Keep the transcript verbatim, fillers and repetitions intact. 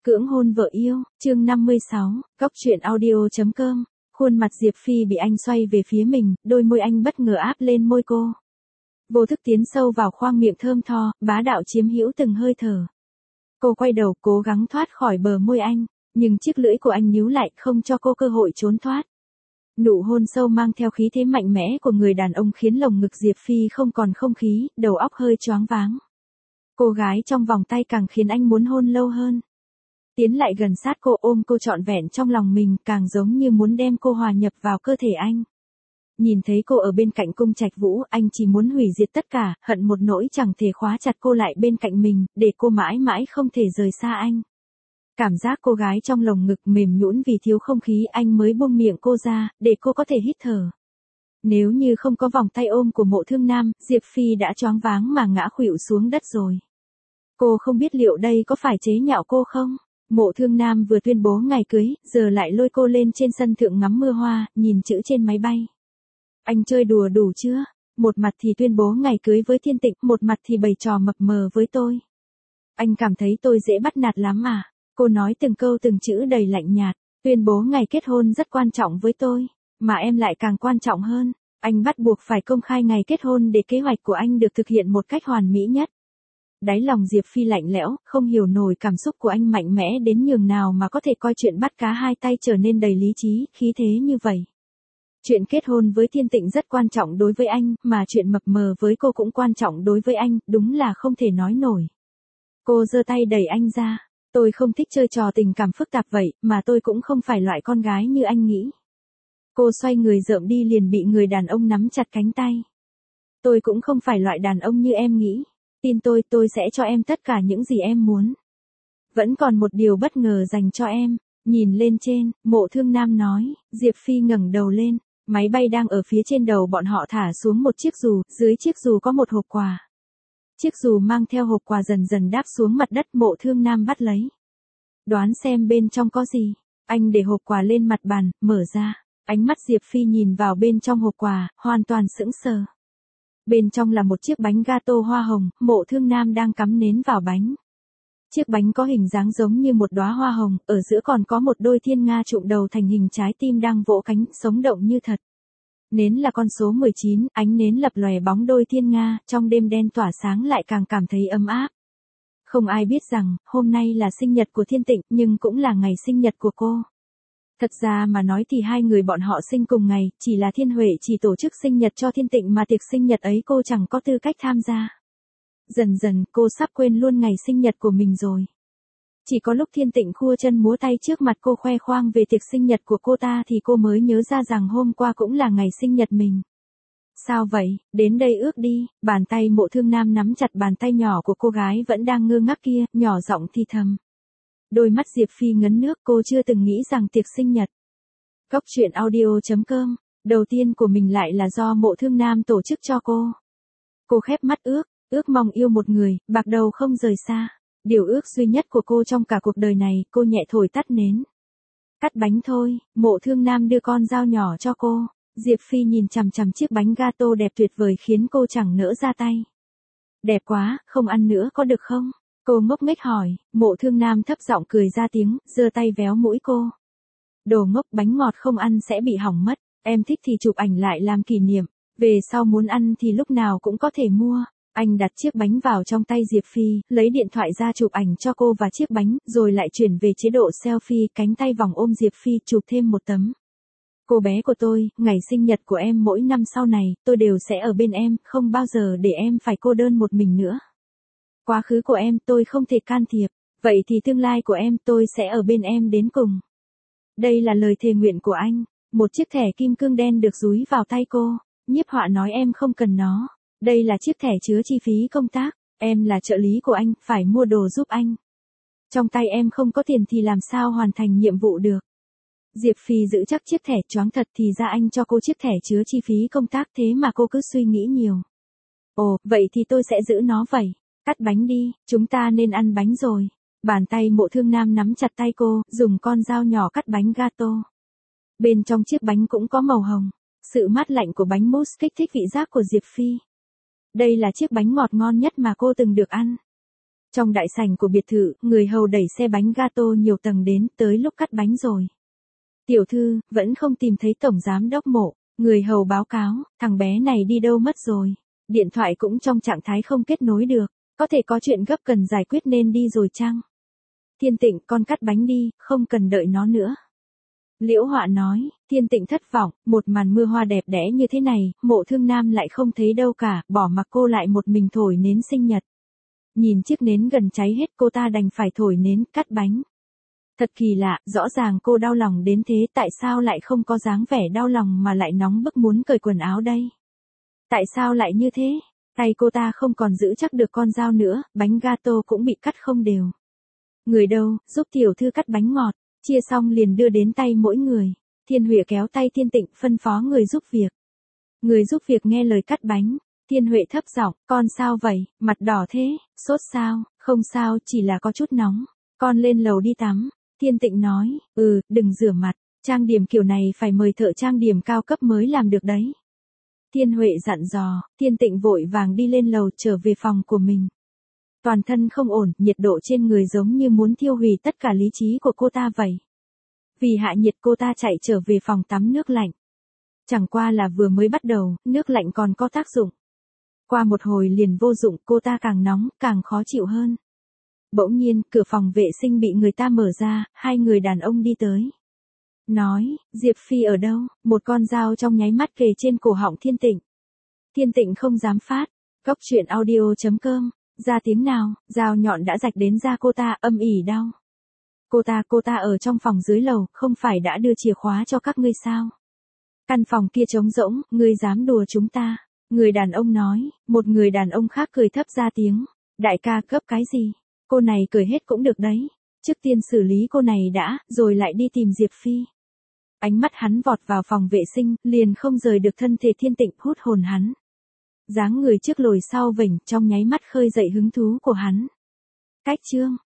Cưỡng hôn vợ yêu, chương năm mươi sáu, góc truyện audio.com. Khuôn mặt Diệp Phi bị anh xoay về phía mình, đôi môi anh bất ngờ áp lên môi cô. Vô thức tiến sâu vào khoang miệng thơm tho, bá đạo chiếm hữu từng hơi thở. Cô quay đầu cố gắng thoát khỏi bờ môi anh, nhưng chiếc lưỡi của anh níu lại không cho cô cơ hội trốn thoát. Nụ hôn sâu mang theo khí thế mạnh mẽ của người đàn ông khiến lồng ngực Diệp Phi không còn không khí, đầu óc hơi choáng váng. Cô gái trong vòng tay càng khiến anh muốn hôn lâu hơn. Tiến lại gần sát cô, ôm cô trọn vẹn trong lòng mình, càng giống như muốn đem cô hòa nhập vào cơ thể anh. Nhìn thấy cô ở bên cạnh cung trạch vũ, anh chỉ muốn hủy diệt tất cả, hận một nỗi chẳng thể khóa chặt cô lại bên cạnh mình, để cô mãi mãi không thể rời xa anh. Cảm giác cô gái trong lồng ngực mềm nhũn vì thiếu không khí, anh mới buông miệng cô ra, để cô có thể hít thở. Nếu như không có vòng tay ôm của Mộ Thương Nam, Diệp Phi đã choáng váng mà ngã khuỵu xuống đất rồi. Cô không biết liệu đây có phải chế nhạo cô không? Mộ Thương Nam vừa tuyên bố ngày cưới, giờ lại lôi cô lên trên sân thượng ngắm mưa hoa, nhìn chữ trên máy bay. Anh chơi đùa đủ chưa? Một mặt thì tuyên bố ngày cưới với Thiên Tịnh, một mặt thì bày trò mập mờ với tôi. Anh cảm thấy tôi dễ bắt nạt lắm à? Cô nói từng câu từng chữ đầy lạnh nhạt, tuyên bố ngày kết hôn rất quan trọng với tôi, mà em lại càng quan trọng hơn. Anh bắt buộc phải công khai ngày kết hôn để kế hoạch của anh được thực hiện một cách hoàn mỹ nhất. Đáy lòng Diệp Phi lạnh lẽo, không hiểu nổi cảm xúc của anh mạnh mẽ đến nhường nào mà có thể coi chuyện bắt cá hai tay trở nên đầy lý trí, khí thế như vậy. Chuyện kết hôn với Thiên Tịnh rất quan trọng đối với anh, mà chuyện mập mờ với cô cũng quan trọng đối với anh, đúng là không thể nói nổi. Cô giơ tay đẩy anh ra. Tôi không thích chơi trò tình cảm phức tạp vậy, mà tôi cũng không phải loại con gái như anh nghĩ. Cô xoay người rợm đi liền bị người đàn ông nắm chặt cánh tay. Tôi cũng không phải loại đàn ông như em nghĩ. Tin tôi, tôi sẽ cho em tất cả những gì em muốn. Vẫn còn một điều bất ngờ dành cho em. Nhìn lên trên, Mộ Thương Nam nói. Diệp Phi ngẩng đầu lên. Máy bay đang ở phía trên đầu bọn họ thả xuống một chiếc dù, dưới chiếc dù có một hộp quà. Chiếc dù mang theo hộp quà dần dần đáp xuống mặt đất, Mộ Thương Nam bắt lấy. Đoán xem bên trong có gì. Anh để hộp quà lên mặt bàn, mở ra. Ánh mắt Diệp Phi nhìn vào bên trong hộp quà, hoàn toàn sững sờ. Bên trong là một chiếc bánh gato hoa hồng, Mộ Thương Nam đang cắm nến vào bánh. Chiếc bánh có hình dáng giống như một đóa hoa hồng, ở giữa còn có một đôi thiên nga trụm đầu thành hình trái tim đang vỗ cánh, sống động như thật. Nến là con số mười chín, ánh nến lập lòe bóng đôi thiên nga, trong đêm đen tỏa sáng lại càng cảm thấy ấm áp. Không ai biết rằng, hôm nay là sinh nhật của Thiên Tịnh, nhưng cũng là ngày sinh nhật của cô. Thật ra mà nói thì hai người bọn họ sinh cùng ngày, chỉ là Thiên Huệ chỉ tổ chức sinh nhật cho Thiên Tịnh mà tiệc sinh nhật ấy cô chẳng có tư cách tham gia. Dần dần, cô sắp quên luôn ngày sinh nhật của mình rồi. Chỉ có lúc Thiên Tịnh khua chân múa tay trước mặt cô khoe khoang về tiệc sinh nhật của cô ta thì cô mới nhớ ra rằng hôm qua cũng là ngày sinh nhật mình. Sao vậy, đến đây ước đi. Bàn tay Mộ Thương Nam nắm chặt bàn tay nhỏ của cô gái vẫn đang ngơ ngác kia, nhỏ giọng thì thầm. Đôi mắt Diệp Phi ngấn nước, cô chưa từng nghĩ rằng tiệc sinh nhật. Góc truyện audio.com, đầu tiên của mình lại là do Mộ Thương Nam tổ chức cho cô. Cô khép mắt ước, ước mong yêu một người, bạc đầu không rời xa. Điều ước duy nhất của cô trong cả cuộc đời này, cô nhẹ thổi tắt nến. Cắt bánh thôi, Mộ Thương Nam đưa con dao nhỏ cho cô. Diệp Phi nhìn chằm chằm chiếc bánh gato đẹp tuyệt vời khiến cô chẳng nỡ ra tay. Đẹp quá, không ăn nữa có được không? Cô ngốc nghếch hỏi. Mộ Thương Nam thấp giọng cười ra tiếng, giơ tay véo mũi cô. Đồ ngốc, bánh ngọt không ăn sẽ bị hỏng mất, em thích thì chụp ảnh lại làm kỷ niệm, về sau muốn ăn thì lúc nào cũng có thể mua. Anh đặt chiếc bánh vào trong tay Diệp Phi, lấy điện thoại ra chụp ảnh cho cô và chiếc bánh, rồi lại chuyển về chế độ selfie, cánh tay vòng ôm Diệp Phi chụp thêm một tấm. Cô bé của tôi, ngày sinh nhật của em mỗi năm sau này, tôi đều sẽ ở bên em, không bao giờ để em phải cô đơn một mình nữa. Quá khứ của em tôi không thể can thiệp, vậy thì tương lai của em tôi sẽ ở bên em đến cùng. Đây là lời thề nguyện của anh. Một chiếc thẻ kim cương đen được dúi vào tay cô. Nhiếp họa nói em không cần nó. Đây là chiếc thẻ chứa chi phí công tác. Em là trợ lý của anh, phải mua đồ giúp anh. Trong tay em không có tiền thì làm sao hoàn thành nhiệm vụ được. Diệp Phi giữ chắc chiếc thẻ, choáng thật thì ra anh cho cô chiếc thẻ chứa chi phí công tác, thế mà cô cứ suy nghĩ nhiều. Ồ, vậy thì tôi sẽ giữ nó vậy. Cắt bánh đi, chúng ta nên ăn bánh rồi. Bàn tay Mộ Thương Nam nắm chặt tay cô, dùng con dao nhỏ cắt bánh gato. Bên trong chiếc bánh cũng có màu hồng. Sự mát lạnh của bánh mousse kích thích vị giác của Diệp Phi. Đây là chiếc bánh ngọt ngon nhất mà cô từng được ăn. Trong đại sảnh của biệt thự, người hầu đẩy xe bánh gato nhiều tầng đến, tới lúc cắt bánh rồi. Tiểu thư, vẫn không tìm thấy tổng giám đốc Mộ. Người hầu báo cáo, thằng bé này đi đâu mất rồi. Điện thoại cũng trong trạng thái không kết nối được. Có thể có chuyện gấp cần giải quyết nên đi rồi chăng? Thiên Tịnh, con cắt bánh đi, không cần đợi nó nữa. Liễu Họa nói. Thiên Tịnh thất vọng, một màn mưa hoa đẹp đẽ như thế này, Mộ Thương Nam lại không thấy đâu cả, bỏ mặc cô lại một mình thổi nến sinh nhật. Nhìn chiếc nến gần cháy hết, cô ta đành phải thổi nến, cắt bánh. Thật kỳ lạ, rõ ràng cô đau lòng đến thế, tại sao lại không có dáng vẻ đau lòng mà lại nóng bức muốn cởi quần áo đây? Tại sao lại như thế? Tay cô ta không còn giữ chắc được con dao nữa, bánh gato cũng bị cắt không đều. Người đâu, giúp tiểu thư cắt bánh ngọt, chia xong liền đưa đến tay mỗi người. Thiên Huệ kéo tay Thiên Tịnh, phân phó người giúp việc. Người giúp việc nghe lời cắt bánh. Thiên Huệ thấp giọng, con sao vậy, mặt đỏ thế, sốt sao? Không sao, chỉ là có chút nóng. Con lên lầu đi tắm. Thiên Tịnh nói, ừ, đừng rửa mặt, trang điểm kiểu này phải mời thợ trang điểm cao cấp mới làm được đấy. Thiên Huệ dặn dò, Thiên Tịnh vội vàng đi lên lầu trở về phòng của mình. Toàn thân không ổn, nhiệt độ trên người giống như muốn thiêu hủy tất cả lý trí của cô ta vậy. Vì hạ nhiệt cô ta chạy trở về phòng tắm nước lạnh. Chẳng qua là vừa mới bắt đầu, nước lạnh còn có tác dụng. Qua một hồi liền vô dụng, cô ta càng nóng, càng khó chịu hơn. Bỗng nhiên, cửa phòng vệ sinh bị người ta mở ra, hai người đàn ông đi tới. Nói, Diệp Phi ở đâu? Một con dao trong nháy mắt kề trên cổ họng Thiên Tịnh. Thiên Tịnh không dám phát. Góc truyện audio chấm com. Ra tiếng nào, dao nhọn đã rạch đến da cô ta, âm ỉ đau. Cô ta, cô ta ở trong phòng dưới lầu, không phải đã đưa chìa khóa cho các ngươi sao? Căn phòng kia trống rỗng, ngươi dám đùa chúng ta. Người đàn ông nói, một người đàn ông khác cười thấp ra tiếng. Đại ca cấp cái gì? Cô này cười hết cũng được đấy. Trước tiên xử lý cô này đã, rồi lại đi tìm Diệp Phi. Ánh mắt hắn vọt vào phòng vệ sinh, liền không rời được thân thể Thiên Tịnh, hút hồn hắn. Dáng người trước lồi sau vểnh, trong nháy mắt khơi dậy hứng thú của hắn. Cách chương